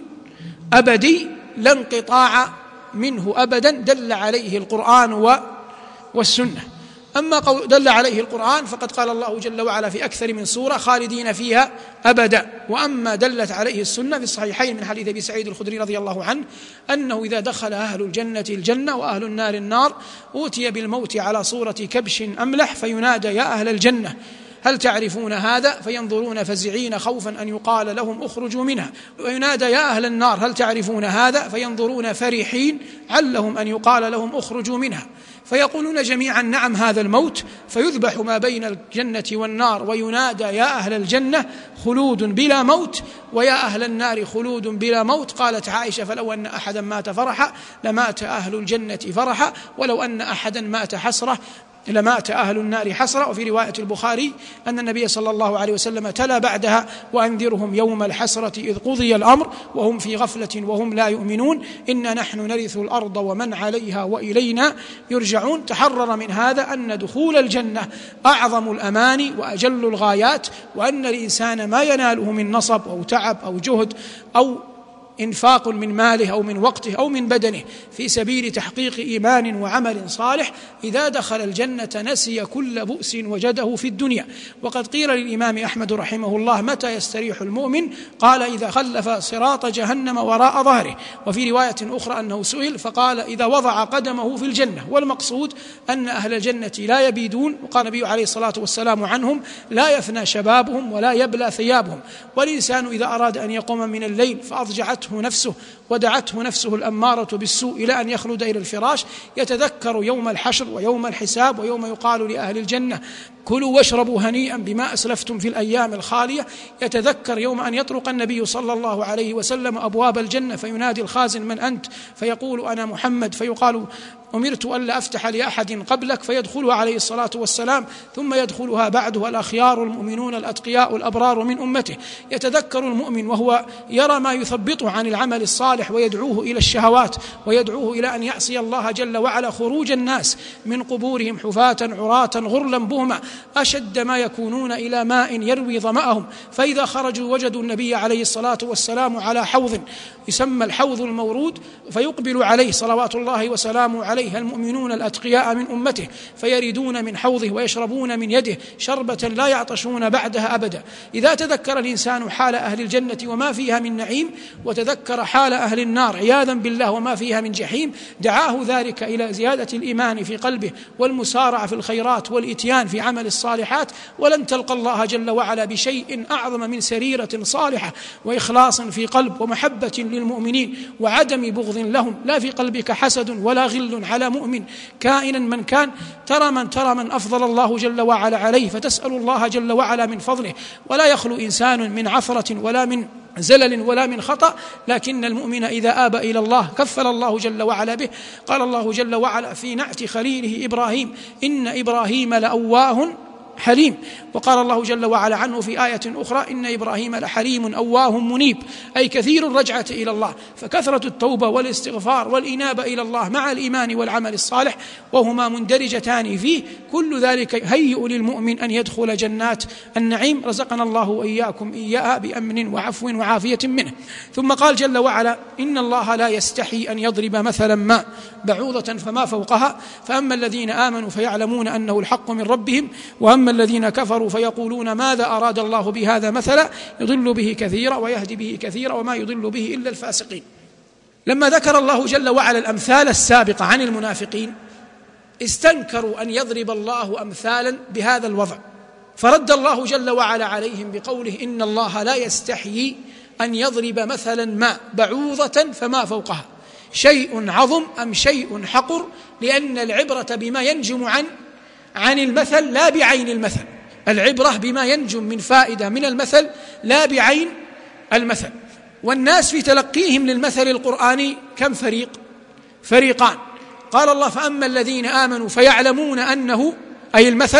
أبدي لا انقطاع منه أبدا، دل عليه القرآن والسنة. أما دل عليه القرآن فقد قال الله جل وعلا في أكثر من سورة خالدين فيها أبدا، وأما دلت عليه السنة في الصحيحين من حديث أبي سعيد الخدري رضي الله عنه أنه إذا دخل أهل الجنة الجنة وأهل النار النار أوتي بالموت على صورة كبش أملح فينادى يا أهل الجنة هل تعرفون هذا؟ فينظرون فزعين خوفا أن يقال لهم اخرجوا منها، وينادى يا أهل النار هل تعرفون هذا؟ فينظرون فرحين علهم أن يقال لهم اخرجوا منها، فيقولون جميعا نعم هذا الموت، فيذبح ما بين الجنة والنار وينادى يا أهل الجنة خلود بلا موت ويا أهل النار خلود بلا موت. قالت عائشة فلو أن أحدا مات فرحا لمات أهل الجنة فرحا، ولو أن أحدا مات حسرة لمات أهل النار حسرة. وفي رواية البخاري أن النبي صلى الله عليه وسلم تلا بعدها وأنذرهم يوم الحسرة إذ قضي الأمر وهم في غفلة وهم لا يؤمنون إنا نحن نرث الأرض ومن عليها وإلينا يرجعون. تحرر من هذا أن دخول الجنة أعظم الأماني وأجل الغايات، وأن الإنسان ما يناله من نصب أو تعب أو جهد أو إنفاق من ماله أو من وقته أو من بدنه في سبيل تحقيق إيمان وعمل صالح، إذا دخل الجنة نسي كل بؤس وجده في الدنيا. وقد قيل للإمام أحمد رحمه الله متى يستريح المؤمن؟ قال إذا خلف صراط جهنم وراء ظهره. وفي رواية أخرى أنه سئل فقال إذا وضع قدمه في الجنة. والمقصود أن أهل الجنة لا يبيدون، وقال النبي عليه الصلاة والسلام عنهم لا يفنى شبابهم ولا يبلى ثيابهم. والإنسان إذا أراد أن يقوم من الليل فأضجعته نفسه ودعته نفسه الأمارة بالسوء إلى أن يخلد إلى الفراش يتذكر يوم الحشر ويوم الحساب ويوم يقال لأهل الجنة كلوا واشربوا هنيئا بما أسلفتم في الأيام الخالية. يتذكر يوم أن يطرق النبي صلى الله عليه وسلم أبواب الجنة فينادي الخازن من أنت؟ فيقول أنا محمد، فيقال أمرت ألا أفتح لأحد قبلك، فيدخلها عليه الصلاة والسلام ثم يدخلها بعده الأخيار المؤمنون الأتقياء الأبرار من أمته. يتذكر المؤمن وهو يرى ما يثبطه عن العمل الصالح ويدعوه إلى الشهوات ويدعوه إلى أن يعصي الله جل وعلا، خروج الناس من قبورهم حفاة عراة غرلا بهما أشد ما يكونون إلى ماء يروي ظمأهم، فإذا خرجوا وجدوا النبي عليه الصلاة والسلام على حوض يسمى الحوض المورود، فيقبل عليه صلوات الله وسلامه عليه المؤمنون الأتقياء من أمته فيردون من حوضه ويشربون من يده شربة لا يعطشون بعدها أبدا. إذا تذكر الإنسان حال أهل الجنة وما فيها من نعيم، وتذكر حال أهل النار عياذا بالله وما فيها من جحيم، دعاه ذلك إلى زيادة الإيمان في قلبه والمسارعة في الخيرات والإتيان في عمل الصالحات. ولن تلقى الله جل وعلا بشيء أعظم من سريرة صالحة وإخلاص في قلب ومحبة للمؤمنين وعدم بغض لهم، لا في قلبك حسد ولا غل على مؤمن كائنا من كان. ترى من ترى من أفضل الله جل وعلا عليه فتسأل الله جل وعلا من فضله، ولا يخلو إنسان من عثرة ولا من زلل ولا من خطأ، لكن المؤمن إذا آب إلى الله كفل الله جل وعلا به. قال الله جل وعلا في نعت خليله إبراهيم إن إبراهيم لأواه حليم. وقال الله جل وعلا عنه في آية أخرى إن إبراهيم لحليم أواه منيب، أي كثير الرجعة إلى الله. فكثرة التوبة والاستغفار والإنابة إلى الله مع الإيمان والعمل الصالح وهما مندرجتان فيه، كل ذلك هيئ للمؤمن أن يدخل جنات النعيم، رزقنا الله وإياكم إياها بأمن وعفو وعافية منه. ثم قال جل وعلا إن الله لا يستحي أن يضرب مثلا ما بعوضة فما فوقها، فأما الذين آمنوا فيعلمون أنه الحق من ربهم، وأما الذين كفروا فيقولون ماذا أراد الله بهذا مثلا يضل به كثيرا ويهدي به كثيرا وما يضل به إلا الفاسقين. لما ذكر الله جل وعلا الأمثال السابقة عن المنافقين استنكروا أن يضرب الله أمثالا بهذا الوضع، فرد الله جل وعلا عليهم بقوله إن الله لا يستحيي أن يضرب مثلا ما بعوضة فما فوقها، شيء عظم أم شيء حقر، لأن العبرة بما ينجم عن عن المثل لا بعين المثل، العبرة بما ينجم من فائدة من المثل لا بعين المثل. والناس في تلقيهم للمثل القرآني كم فريق؟ فريقان. قال الله فأما الذين آمنوا فيعلمون أنه أي المثل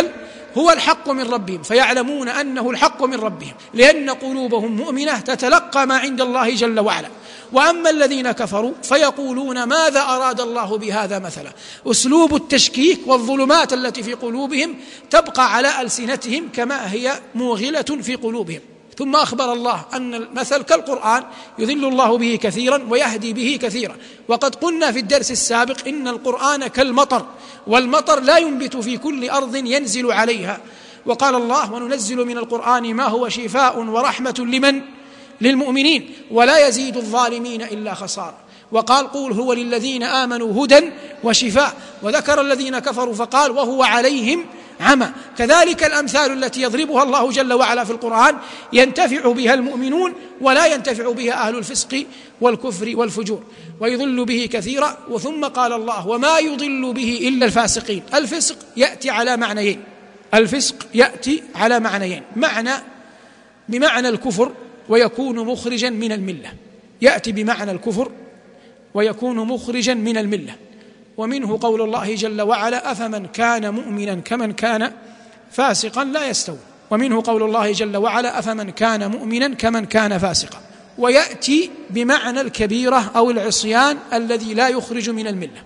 هو الحق من ربهم، فيعلمون أنه الحق من ربهم لأن قلوبهم مؤمنة تتلقى ما عند الله جل وعلا. وأما الذين كفروا فيقولون ماذا أراد الله بهذا مثلا. أسلوب التشكيك والظلمات التي في قلوبهم تبقى على ألسنتهم كما هي موغلة في قلوبهم. ثم أخبر الله أن المثل كالقرآن يذل الله به كثيرا ويهدي به كثيرا. وقد قلنا في الدرس السابق إن القرآن كالمطر، والمطر لا ينبت في كل أرض ينزل عليها. وقال الله وننزل من القرآن ما هو شفاء ورحمة لمن؟ للمؤمنين ولا يزيد الظالمين إلا خسارة. وقال قول هو للذين آمنوا هدى وشفاء، وذكر الذين كفروا فقال وهو عليهم عمى. كذلك الأمثال التي يضربها الله جل وعلا في القرآن ينتفع بها المؤمنون ولا ينتفع بها أهل الفسق والكفر والفجور، ويضل به كثيرا. وثم قال الله وما يضل به إلا الفاسقين. الفسق يأتي على معنيين، الفسق يأتي على معنيين، معنى بمعنى الكفر ويكون مخرجا من الملة، يأتي بمعنى الكفر ويكون مخرجا من الملة. ومنه قول الله جل وعلا أفمن كان مؤمنا كمن كان فاسقا لا يستوون. ومنه قول الله جل وعلا أفمن كان مؤمنا كمن كان فاسقا. ويأتي بمعنى الكبيرة أو العصيان الذي لا يخرج من الملة،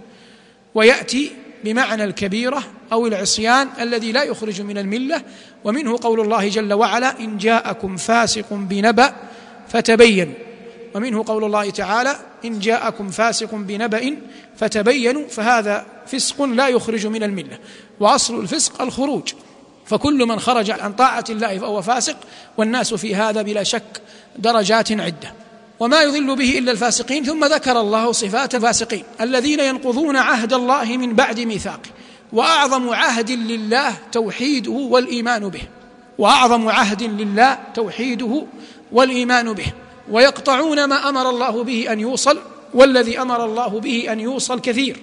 ويأتي بمعنى الكبيرة أو العصيان الذي لا يخرج من الملة. ومنه قول الله جل وعلا إن جاءكم فاسق بنبأ فتبينوا. ومنه قول الله تعالى إن جاءكم فاسق بنبأ فتبينوا، فهذا فسق لا يخرج من الملة. وأصل الفسق الخروج، فكل من خرج عن طاعة الله فهو فاسق، والناس في هذا بلا شك درجات عدة. وما يضل به إلا الفاسقين. ثم ذكر الله صفات الفاسقين الذين ينقضون عهد الله من بعد ميثاقه. وأعظم عهد لله توحيده والإيمان به، وأعظم عهد لله توحيده والإيمان به. ويقطعون ما أمر الله به أن يوصل، والذي أمر الله به أن يوصل كثير،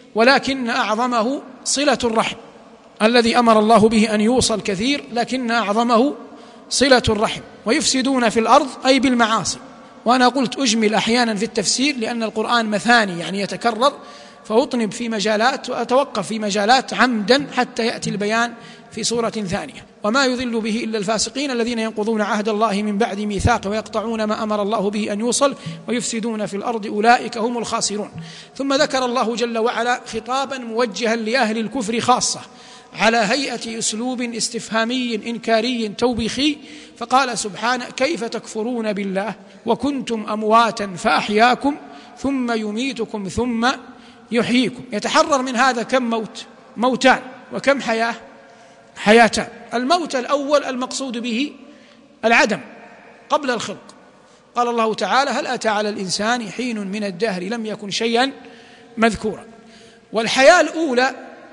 ولكن أعظمه صلة الرحم. الذي أمر الله به أن يوصل كثير لكن أعظمه صلة الرحم. ويفسدون في الأرض أي بالمعاصي. وأنا قلت أجمل أحيانا في التفسير لأن القرآن مثاني يعني يتكرر، فأطنب في مجالات وأتوقف في مجالات عمدا حتى يأتي البيان في سورة ثانية. وما يضل به إلا الفاسقين الذين ينقضون عهد الله من بعد ميثاقه ويقطعون ما أمر الله به أن يوصل ويفسدون في الأرض أولئك هم الخاسرون. ثم ذكر الله جل وعلا خطابا موجها لأهل الكفر خاصة على هيئة أسلوب استفهامي إنكاري توبيخي، فقال سبحانه كيف تكفرون بالله وكنتم أمواتا فأحياكم ثم يميتكم ثم يحييكم. يتحرر من هذا كم موت؟ موتان. وكم حياة؟ حياتان. الموت الأول المقصود به العدم قبل الخلق. قال الله تعالى هل أتى على الإنسان حين من الدهر لم يكن شيئا مذكورا. والحياة الأولى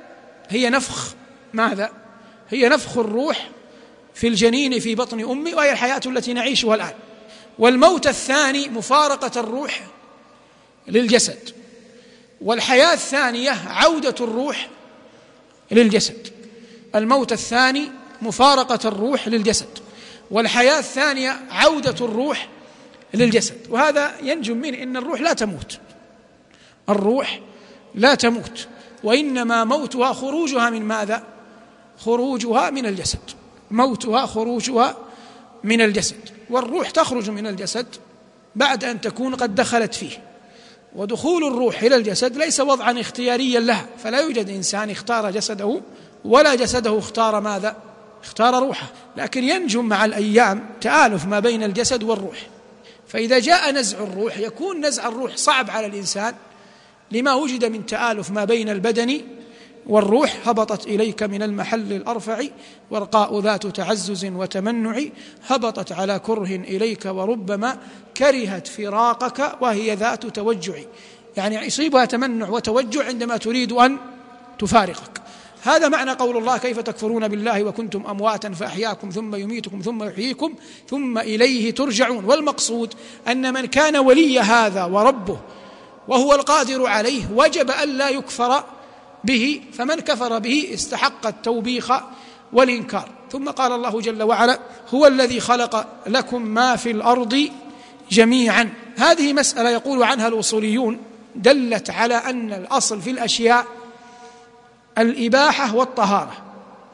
هي نفخ ماذا؟ هي نفخ الروح في الجنين في بطن أمه، وهي الحياة التي نعيشها الآن. والموت الثاني مفارقة الروح للجسد. والحياة الثانية عودة الروح للجسد. الموت الثاني مفارقة الروح للجسد، والحياة الثانية عودة الروح للجسد. وهذا ينجم منه إن الروح لا تموت، الروح لا تموت، وإنما موتها خروجها من ماذا؟ خروجها من الجسد. موتها خروجها من الجسد. والروح تخرج من الجسد بعد أن تكون قد دخلت فيه. ودخول الروح إلى الجسد ليس وضعا اختياريا لها، فلا يوجد إنسان اختار جسده ولا جسده اختار ماذا؟ اختار روحه. لكن ينجم مع الأيام تآلف ما بين الجسد والروح. فإذا جاء نزع الروح يكون نزع الروح صعب على الإنسان لما وجد من تآلف ما بين البدن والروح. هبطت إليك من المحل الأرفع ورقاء ذات تعزز وتمنع، هبطت على كره إليك وربما كرهت فراقك وهي ذات توجع. يعني يصيبها تمنع وتوجع عندما تريد أن تفارقك. هذا معنى قول الله كيف تكفرون بالله وكنتم أمواتا فأحياكم ثم يميتكم ثم يحييكم ثم إليه ترجعون. والمقصود أن من كان ولي هذا وربه وهو القادر عليه وجب أن لا يكفر به، فمن كفر به استحق التوبيخ والإنكار. ثم قال الله جل وعلا هو الذي خلق لكم ما في الأرض جميعا. هذه مسألة يقول عنها الأصوليون دلت على أن الأصل في الأشياء الإباحة والطهارة،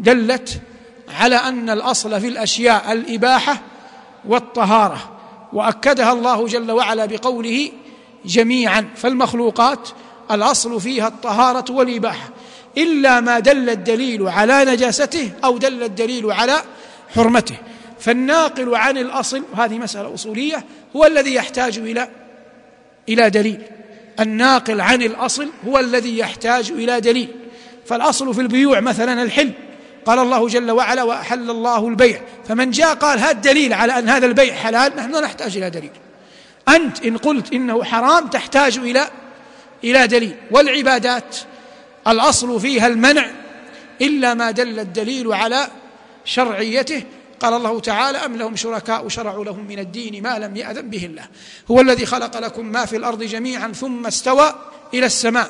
دلت على أن الأصل في الأشياء الإباحة والطهارة، وأكدها الله جل وعلا بقوله جميعا. فالمخلوقات الأصل فيها الطهارة والإباحة، إلا ما دل الدليل على نجاسته أو دل الدليل على حرمته. فالناقل عن الأصل، وهذه مسألة أصولية، هو الذي يحتاج إلى إلى دليل. الناقل عن الأصل هو الذي يحتاج إلى دليل. فالأصل في البيوع مثلا الحل، قال الله جل وعلا وأحل الله البيع، فمن جاء قال هذا دليل على أن هذا البيع حلال، نحن لا نحتاج إلى دليل. أنت إن قلت إنه حرام تحتاج إلى إلى دليل. والعبادات الأصل فيها المنع إلا ما دل الدليل على شرعيته. قال الله تعالى أم لهم شركاء شرعوا لهم من الدين ما لم يأذن به الله. هو الذي خلق لكم ما في الأرض جميعا ثم استوى إلى السماء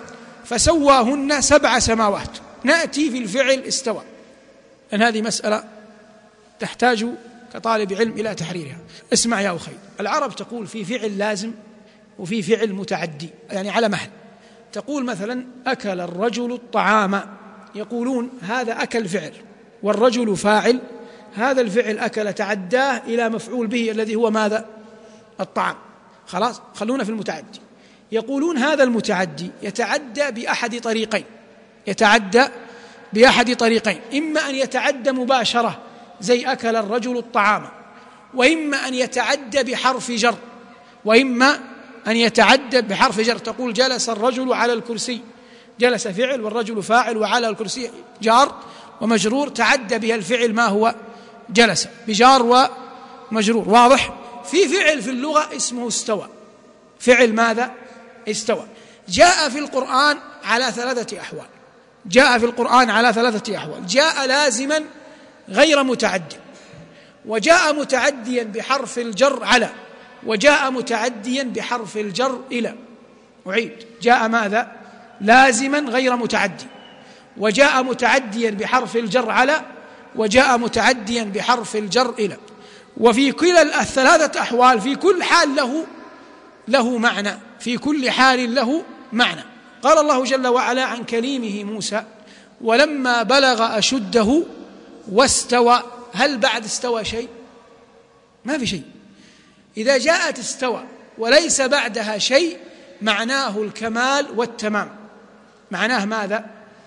فسواهن سبع سماوات. نأتي في الفعل استوى، لأن هذه مسألة تحتاج كطالب علم إلى تحريرها. اسمع يا أخي، العرب تقول في فعل لازم وفي فعل متعدي، يعني على محل. تقول مثلا أكل الرجل الطعام، يقولون هذا أكل فعل والرجل فاعل، هذا الفعل أكل تعداه إلى مفعول به الذي هو ماذا؟ الطعام. خلاص، خلونا في المتعدي. يقولون هذا المتعدي يتعدى بأحد طريقين، يتعدى بأحد طريقين، إما أن يتعدى مباشرة زي أكل الرجل الطعام، وإما أن يتعدى بحرف جر، وإما أن يتعدى بحرف جر. تقول جلس الرجل على الكرسي، جلس فعل والرجل فاعل وعلى الكرسي جار ومجرور، تعدى بها الفعل ما هو جلس بجار ومجرور. واضح؟ في فعل في اللغة اسمه استوى، فعل ماذا؟ استوى. جاء في القرآن على ثلاثة أحوال، جاء في القرآن على ثلاثة أحوال. جاء لازما غير متعدي، وجاء متعديا بحرف الجر على، وجاء متعديا بحرف الجر إلى. أعيد، جاء ماذا؟ لازما غير متعدي، وجاء متعديا بحرف الجر على، وجاء متعديا بحرف الجر إلى. وفي كلا الثلاثة أحوال في كل حال له له معنى، في كل حال له معنى. قال الله جل وعلا عن كليمه موسى ولما بلغ أشده واستوى. هل بعد استوى شيء؟ ما في شيء. إذا جاءت استوى وليس بعدها شيء معناه الكمال والتمام. معناه ماذا؟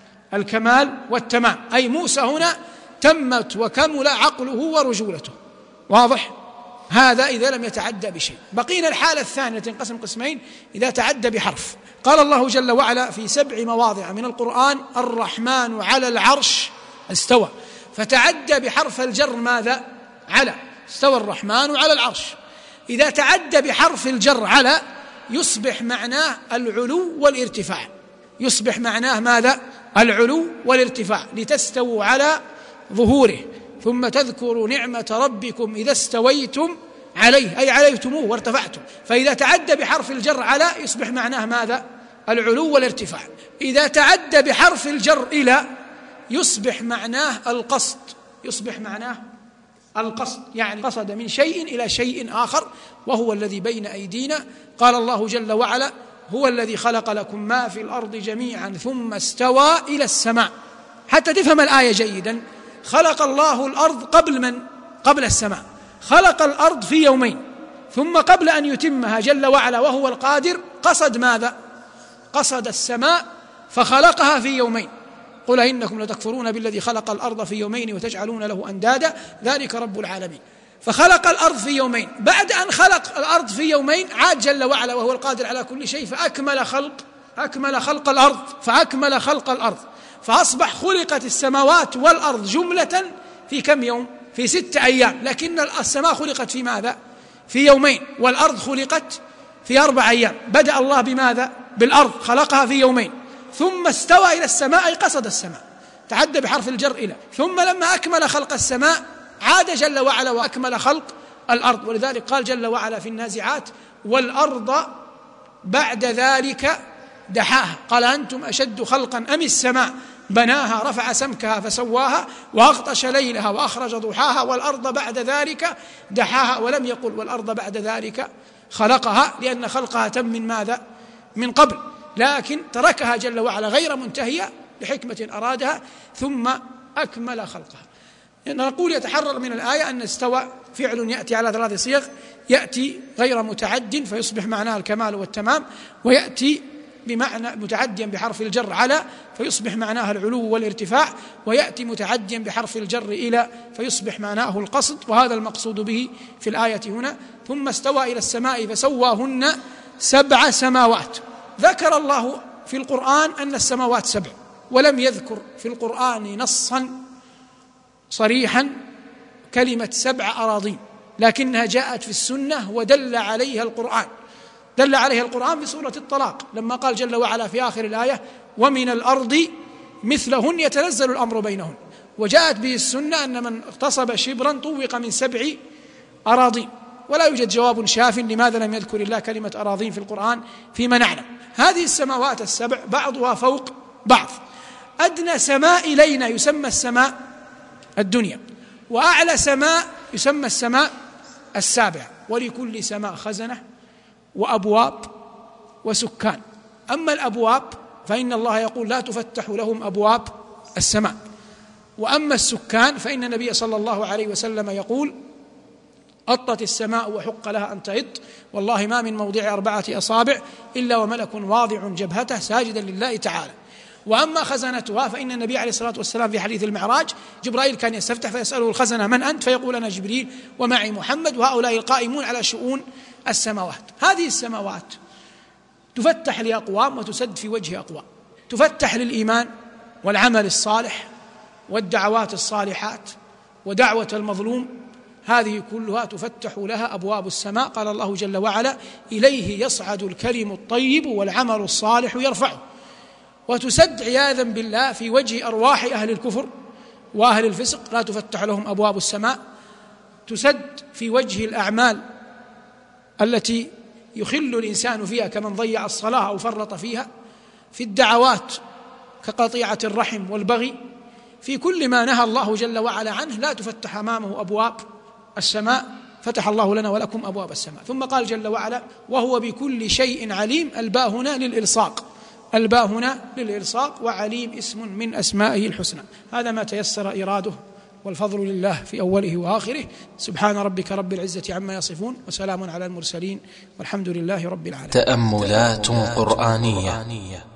الكمال والتمام، أي موسى هنا تمت وكمل عقله ورجولته. واضح؟ هذا إذا لم يتعدى بشيء. بقينا الحالة الثانية تنقسم قسمين، إذا تعدى بحرف. قال الله جل وعلا في سبع مواضع من القرآن الرحمن على العرش استوى، فتعدى بحرف الجر ماذا؟ على. استوى الرحمن على العرش. إذا تعدى بحرف الجر على يصبح معناه العلو والارتفاع، يصبح معناه ماذا؟ العلو والارتفاع. لتستووا على ظهوره ثم تذكروا نعمة ربكم إذا استويتم عليه، أي عليتموه وارتفعتم. فإذا تعدى بحرف الجر على يصبح معناه ماذا؟ العلو والارتفاع. إذا تعدى بحرف الجر إلى يصبح معناه القصد، يصبح معناه القصد، يعني قصد من شيء إلى شيء آخر وهو الذي بين أيدينا. قال الله جل وعلا هو الذي خلق لكم ما في الأرض جميعا ثم استوى إلى السماء. حتى تفهم الآية جيدا، خلق الله الأرض قبل من؟ قبل السماء. خلق الأرض في يومين، ثم قبل أن يتمها جل وعلا وهو القادر قصد ماذا؟ قصد السماء فخلقها في يومين. قل إنكم لتكفرون بالذي خلق الأرض في يومين وتجعلون له أندادا ذلك رب العالمين. فخلق الأرض في يومين. بعد أن خلق الأرض في يومين عاد جل وعلا وهو القادر على كل شيء فأكمل خلق أكمل خلق الأرض فأكمل خلق الأرض فأصبح خلقت السماوات والأرض جملة في كم يوم؟ في ستة أيام. لكن السماء خلقت في ماذا؟ في يومين، والأرض خلقت في أربع أيام. بدأ الله بماذا؟ بالأرض، خلقها في يومين، ثم استوى إلى السماء أي قصد السماء، تعدى بحرف الجر إلى. ثم لما أكمل خلق السماء عاد جل وعلا وأكمل خلق الأرض. ولذلك قال جل وعلا في النازعات والأرض بعد ذلك دحاها. قال أنتم أشد خلقا أم السماء بناها رفع سمكها فسواها وأغطش ليلها وأخرج ضحاها والأرض بعد ذلك دحاها. ولم يقل والأرض بعد ذلك خلقها، لأن خلقها تم من ماذا؟ من قبل، لكن تركها جل وعلا غير منتهية لحكمة أرادها، ثم أكمل خلقها. نقول يتحرر من الآية أن استوى فعل يأتي على ثلاث صيغ، يأتي غير متعد فيصبح معناه الكمال والتمام، ويأتي بمعنى متعديا بحرف الجر على فيصبح معناه العلو والارتفاع، ويأتي متعديا بحرف الجر إلى فيصبح معناه القصد، وهذا المقصود به في الآية هنا. ثم استوى إلى السماء فسواهن سبع سماوات. ذكر الله في القرآن أن السماوات سبع، ولم يذكر في القرآن نصا صريحا كلمة سبع أراضين، لكنها جاءت في السنة ودل عليها القرآن. دل عليها القرآن في سورة الطلاق لما قال جل وعلا في آخر الآية: ومن الأرض مثلهن يتنزل الأمر بينهن. وجاءت به السنة أن من اغتصب شبرا طوق من سبع أراضين. ولا يوجد جواب شاف لماذا لم يذكر الله كلمة أراضين في القرآن فيما نعلم. هذه السماوات السبع بعضها فوق بعض. أدنى سماء إلينا يسمى السماء الدنيا، وأعلى سماء يسمى السماء السابعة، ولكل سماء خزنة وأبواب وسكان. أما الأبواب فإن الله يقول: لا تفتح لهم أبواب السماء. وأما السكان فإن النبي صلى الله عليه وسلم يقول: أطت السماء وحق لها أن تئط، والله ما من موضع أربعة أصابع إلا وملك واضع جبهته ساجدا لله تعالى. وأما خزنتها فإن النبي عليه الصلاة والسلام في حديث المعراج جبرائيل كان يستفتح فيسأله الخزنة: من أنت؟ فيقول: أنا جبريل ومعي محمد، وهؤلاء القائمون على شؤون السماوات. هذه السماوات تفتح لأقوام وتسد في وجه أقوام. تفتح للإيمان والعمل الصالح والدعوات الصالحات ودعوة المظلوم، هذه كلها تفتح لها أبواب السماء. قال الله جل وعلا: إليه يصعد الكلم الطيب والعمل الصالح يرفعه. وتسد عياذا بالله في وجه أرواح أهل الكفر وأهل الفسق، لا تفتح لهم أبواب السماء. تسد في وجه الأعمال التي يخل الإنسان فيها كمن ضيع الصلاة أو فرط فيها، في الدعوات كقطيعة الرحم والبغي، في كل ما نهى الله جل وعلا عنه لا تفتح أمامه أبواب السماء. فتح الله لنا ولكم أبواب السماء. ثم قال جل وعلا: وهو بكل شيء عليم. الباء هنا للإلصاق، الباء هنا للإلصاق، وعليم اسم من أسمائه الحسنى. هذا ما تيسر إراده، والفضل لله في أوله وآخره. سبحان ربك رب العزة عما يصفون، وسلام على المرسلين، والحمد لله رب العالمين. تأملات قرآنية.